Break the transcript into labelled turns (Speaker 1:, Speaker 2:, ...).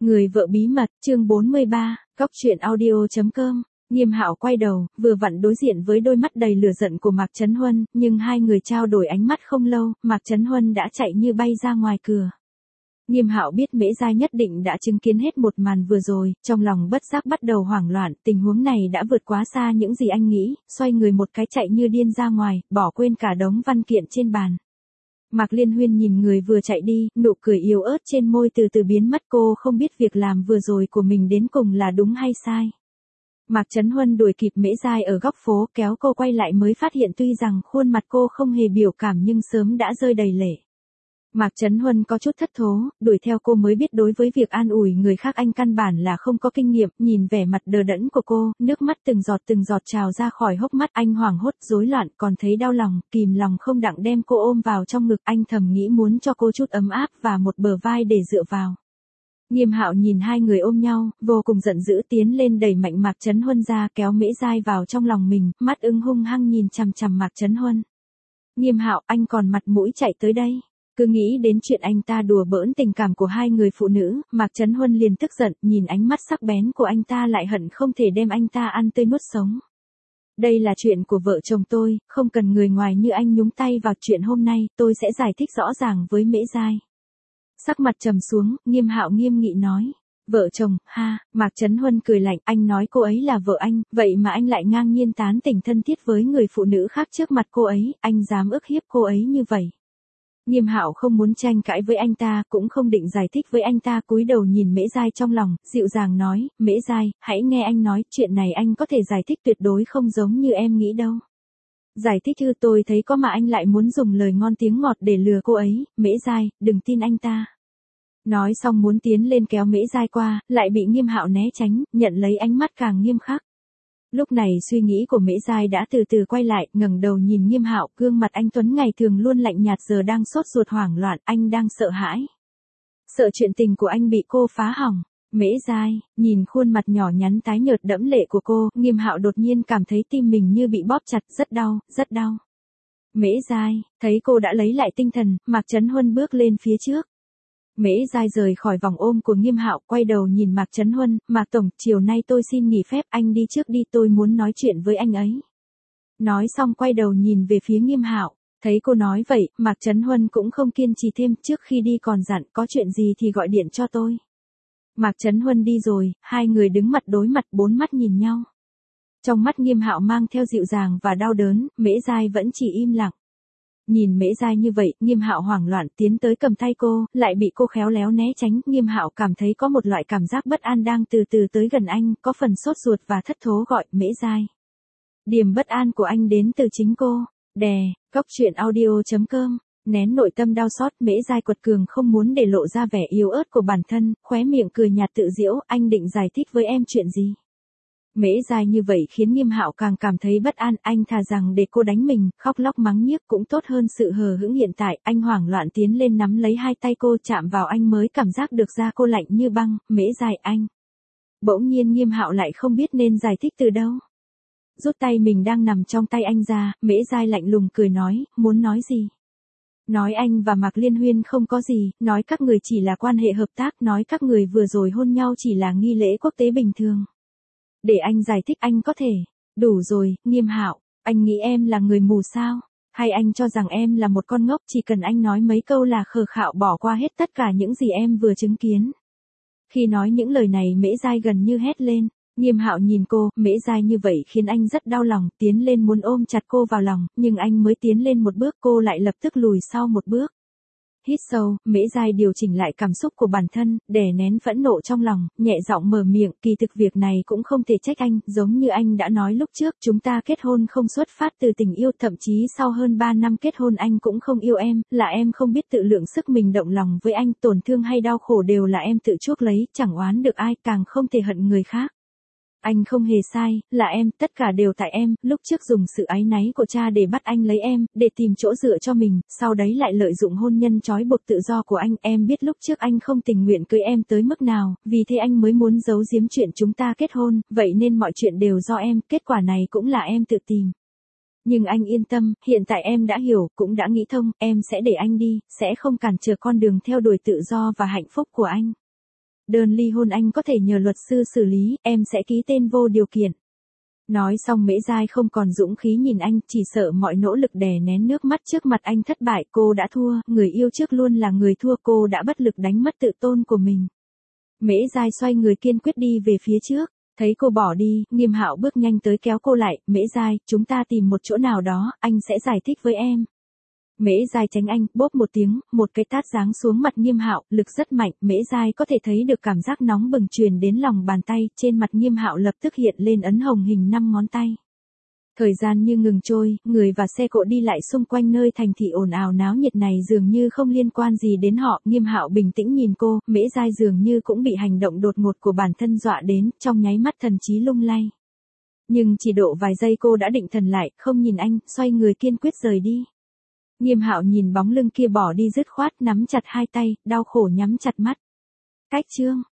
Speaker 1: Người vợ bí mật, chương 43, góc truyện audio.com. Nghiêm Hạo quay đầu, vừa vặn đối diện với đôi mắt đầy lửa giận của Mạc Chấn Huân, nhưng hai người trao đổi ánh mắt không lâu, Mạc Chấn Huân đã chạy như bay ra ngoài cửa. Nghiêm Hạo biết Mễ Giai nhất định đã chứng kiến hết một màn vừa rồi, trong lòng bất giác bắt đầu hoảng loạn, tình huống này đã vượt quá xa những gì anh nghĩ, xoay người một cái chạy như điên ra ngoài, bỏ quên cả đống văn kiện trên bàn. Mạc Liên Huyên nhìn người vừa chạy đi, nụ cười yếu ớt trên môi từ từ biến mất, cô không biết việc làm vừa rồi của mình đến cùng là đúng hay sai. Mạc Chấn Huân đuổi kịp Mễ Giai ở góc phố, kéo cô quay lại mới phát hiện tuy rằng khuôn mặt cô không hề biểu cảm nhưng sớm đã rơi đầy lệ. Mạc Chấn Huân có chút thất thố, đuổi theo cô mới biết đối với việc an ủi người khác anh căn bản là không có kinh nghiệm, nhìn vẻ mặt đờ đẫn của cô, nước mắt từng giọt trào ra khỏi hốc mắt, anh hoảng hốt rối loạn, còn thấy đau lòng, kìm lòng không đặng đem cô ôm vào trong ngực, anh thầm nghĩ muốn cho cô chút ấm áp và một bờ vai để dựa vào. Nghiêm Hạo nhìn hai người ôm nhau, vô cùng giận dữ tiến lên đẩy mạnh Mạc Chấn Huân ra, kéo Mễ Giai vào trong lòng mình, mắt hung hăng nhìn chằm chằm Mạc Chấn Huân. Nghiêm Hạo, anh còn mặt mũi chạy tới đây? Cứ nghĩ đến chuyện anh ta đùa bỡn tình cảm của hai người phụ nữ, Mạc Chấn Huân liền tức giận, nhìn ánh mắt sắc bén của anh ta lại hận không thể đem anh ta ăn tươi nuốt sống. Đây là chuyện của vợ chồng tôi, không cần người ngoài như anh nhúng tay vào chuyện hôm nay, tôi sẽ giải thích rõ ràng với Mễ Giai. Sắc mặt trầm xuống, Nghiêm Hạo nghiêm nghị nói. Vợ chồng, ha, Mạc Chấn Huân cười lạnh, anh nói cô ấy là vợ anh, vậy mà anh lại ngang nhiên tán tỉnh thân thiết với người phụ nữ khác trước mặt cô ấy, anh dám ức hiếp cô ấy như vậy. Nghiêm Hạo không muốn tranh cãi với anh ta, cũng không định giải thích với anh ta, cúi đầu nhìn Mễ Giai trong lòng, dịu dàng nói, Mễ Giai, hãy nghe anh nói, chuyện này anh có thể giải thích tuyệt đối không giống như em nghĩ đâu. Giải thích ư? Tôi thấy có mà anh lại muốn dùng lời ngon tiếng ngọt để lừa cô ấy, Mễ Giai, đừng tin anh ta. Nói xong muốn tiến lên kéo Mễ Giai qua, lại bị Nghiêm Hạo né tránh, nhận lấy ánh mắt càng nghiêm khắc. Lúc này suy nghĩ của Mễ Giai đã từ từ quay lại, ngẩng đầu nhìn Nghiêm Hạo, gương mặt anh tuấn ngày thường luôn lạnh nhạt giờ đang sốt ruột hoảng loạn, anh đang sợ hãi. Sợ chuyện tình của anh bị cô phá hỏng. Mễ Giai, nhìn khuôn mặt nhỏ nhắn tái nhợt đẫm lệ của cô, Nghiêm Hạo đột nhiên cảm thấy tim mình như bị bóp chặt, rất đau, rất đau. Mễ Giai, thấy cô đã lấy lại tinh thần, Mạc Chấn Huân bước lên phía trước. Mễ Giai rời khỏi vòng ôm của Nghiêm Hạo, quay đầu nhìn Mạc Chấn Huân, Mạc Tổng, chiều nay tôi xin nghỉ phép, anh đi trước đi, tôi muốn nói chuyện với anh ấy. Nói xong quay đầu nhìn về phía Nghiêm Hạo, thấy cô nói vậy, Mạc Chấn Huân cũng không kiên trì thêm, trước khi đi còn dặn, có chuyện gì thì gọi điện cho tôi. Mạc Chấn Huân đi rồi, hai người đứng mặt đối mặt, bốn mắt nhìn nhau. Trong mắt Nghiêm Hạo mang theo dịu dàng và đau đớn, Mễ Giai vẫn chỉ im lặng. Nhìn Mễ Giai như vậy, Nghiêm Hạo hoảng loạn tiến tới cầm tay cô, lại bị cô khéo léo né tránh, Nghiêm Hạo cảm thấy có một loại cảm giác bất an đang từ từ tới gần anh, có phần sốt ruột và thất thố gọi, Mễ Giai. Điểm bất an của anh đến từ chính cô. Đè, góc truyện audio.com. Nén nội tâm đau xót, Mễ Giai quật cường không muốn để lộ ra vẻ yếu ớt của bản thân, khóe miệng cười nhạt tự giễu, anh định giải thích với em chuyện gì? Mễ Giai như vậy khiến Nghiêm Hạo càng cảm thấy bất an, anh thà rằng để cô đánh mình, khóc lóc mắng nhiếc cũng tốt hơn sự hờ hững hiện tại, anh hoảng loạn tiến lên nắm lấy hai tay cô, chạm vào anh mới cảm giác được da cô lạnh như băng, Mễ Giai anh. Bỗng nhiên Nghiêm Hạo lại không biết nên giải thích từ đâu. Rút tay mình đang nằm trong tay anh ra, Mễ Giai lạnh lùng cười nói, muốn nói gì? Nói anh và Mạc Liên Huyên không có gì, nói các người chỉ là quan hệ hợp tác, nói các người vừa rồi hôn nhau chỉ là nghi lễ quốc tế bình thường. Để anh giải thích, anh có thể. Đủ rồi, Nghiêm Hạo, anh nghĩ em là người mù sao? Hay anh cho rằng em là một con ngốc, chỉ cần anh nói mấy câu là khờ khạo bỏ qua hết tất cả những gì em vừa chứng kiến. Khi nói những lời này Mễ Giai gần như hét lên. Nghiêm Hạo nhìn cô, Mễ Giai như vậy khiến anh rất đau lòng, tiến lên muốn ôm chặt cô vào lòng, nhưng anh mới tiến lên một bước cô lại lập tức lùi sau một bước. Hít sâu, Mễ Giai điều chỉnh lại cảm xúc của bản thân, đè nén phẫn nộ trong lòng, nhẹ giọng mở miệng, kỳ thực việc này cũng không thể trách anh, giống như anh đã nói lúc trước, chúng ta kết hôn không xuất phát từ tình yêu, thậm chí sau hơn 3 năm kết hôn anh cũng không yêu em, là em không biết tự lượng sức mình động lòng với anh, tổn thương hay đau khổ đều là em tự chuốc lấy, chẳng oán được ai, càng không thể hận người khác. Anh không hề sai, là em, tất cả đều tại em, lúc trước dùng sự áy náy của cha để bắt anh lấy em, để tìm chỗ dựa cho mình, sau đấy lại lợi dụng hôn nhân trói buộc tự do của anh, em biết lúc trước anh không tình nguyện cưới em tới mức nào, vì thế anh mới muốn giấu giếm chuyện chúng ta kết hôn, vậy nên mọi chuyện đều do em, kết quả này cũng là em tự tìm. Nhưng anh yên tâm, hiện tại em đã hiểu, cũng đã nghĩ thông, em sẽ để anh đi, sẽ không cản trở con đường theo đuổi tự do và hạnh phúc của anh. Đơn ly hôn anh có thể nhờ luật sư xử lý, em sẽ ký tên vô điều kiện. Nói xong Mễ Giai không còn dũng khí nhìn anh, chỉ sợ mọi nỗ lực đè nén nước mắt trước mặt anh thất bại, cô đã thua, người yêu trước luôn là người thua, cô đã bất lực đánh mất tự tôn của mình. Mễ Giai xoay người kiên quyết đi về phía trước, thấy cô bỏ đi, Nghiêm Hạo bước nhanh tới kéo cô lại, Mễ Giai, chúng ta tìm một chỗ nào đó, anh sẽ giải thích với em. Mễ Giai tránh anh, bốp một tiếng, một cái tát giáng xuống mặt Nghiêm Hạo, lực rất mạnh, Mễ Giai có thể thấy được cảm giác nóng bừng truyền đến lòng bàn tay, trên mặt Nghiêm Hạo lập tức hiện lên ấn hồng hình 5 ngón tay. Thời gian như ngừng trôi, người và xe cộ đi lại xung quanh nơi thành thị ồn ào náo nhiệt này dường như không liên quan gì đến họ, Nghiêm Hạo bình tĩnh nhìn cô, Mễ Giai dường như cũng bị hành động đột ngột của bản thân dọa đến, trong nháy mắt thần trí lung lay. Nhưng chỉ độ vài giây cô đã định thần lại, không nhìn anh, xoay người kiên quyết rời đi. Nghiêm Hạo nhìn bóng lưng kia bỏ đi dứt khoát, nắm chặt hai tay, đau khổ nhắm chặt mắt. Cách chương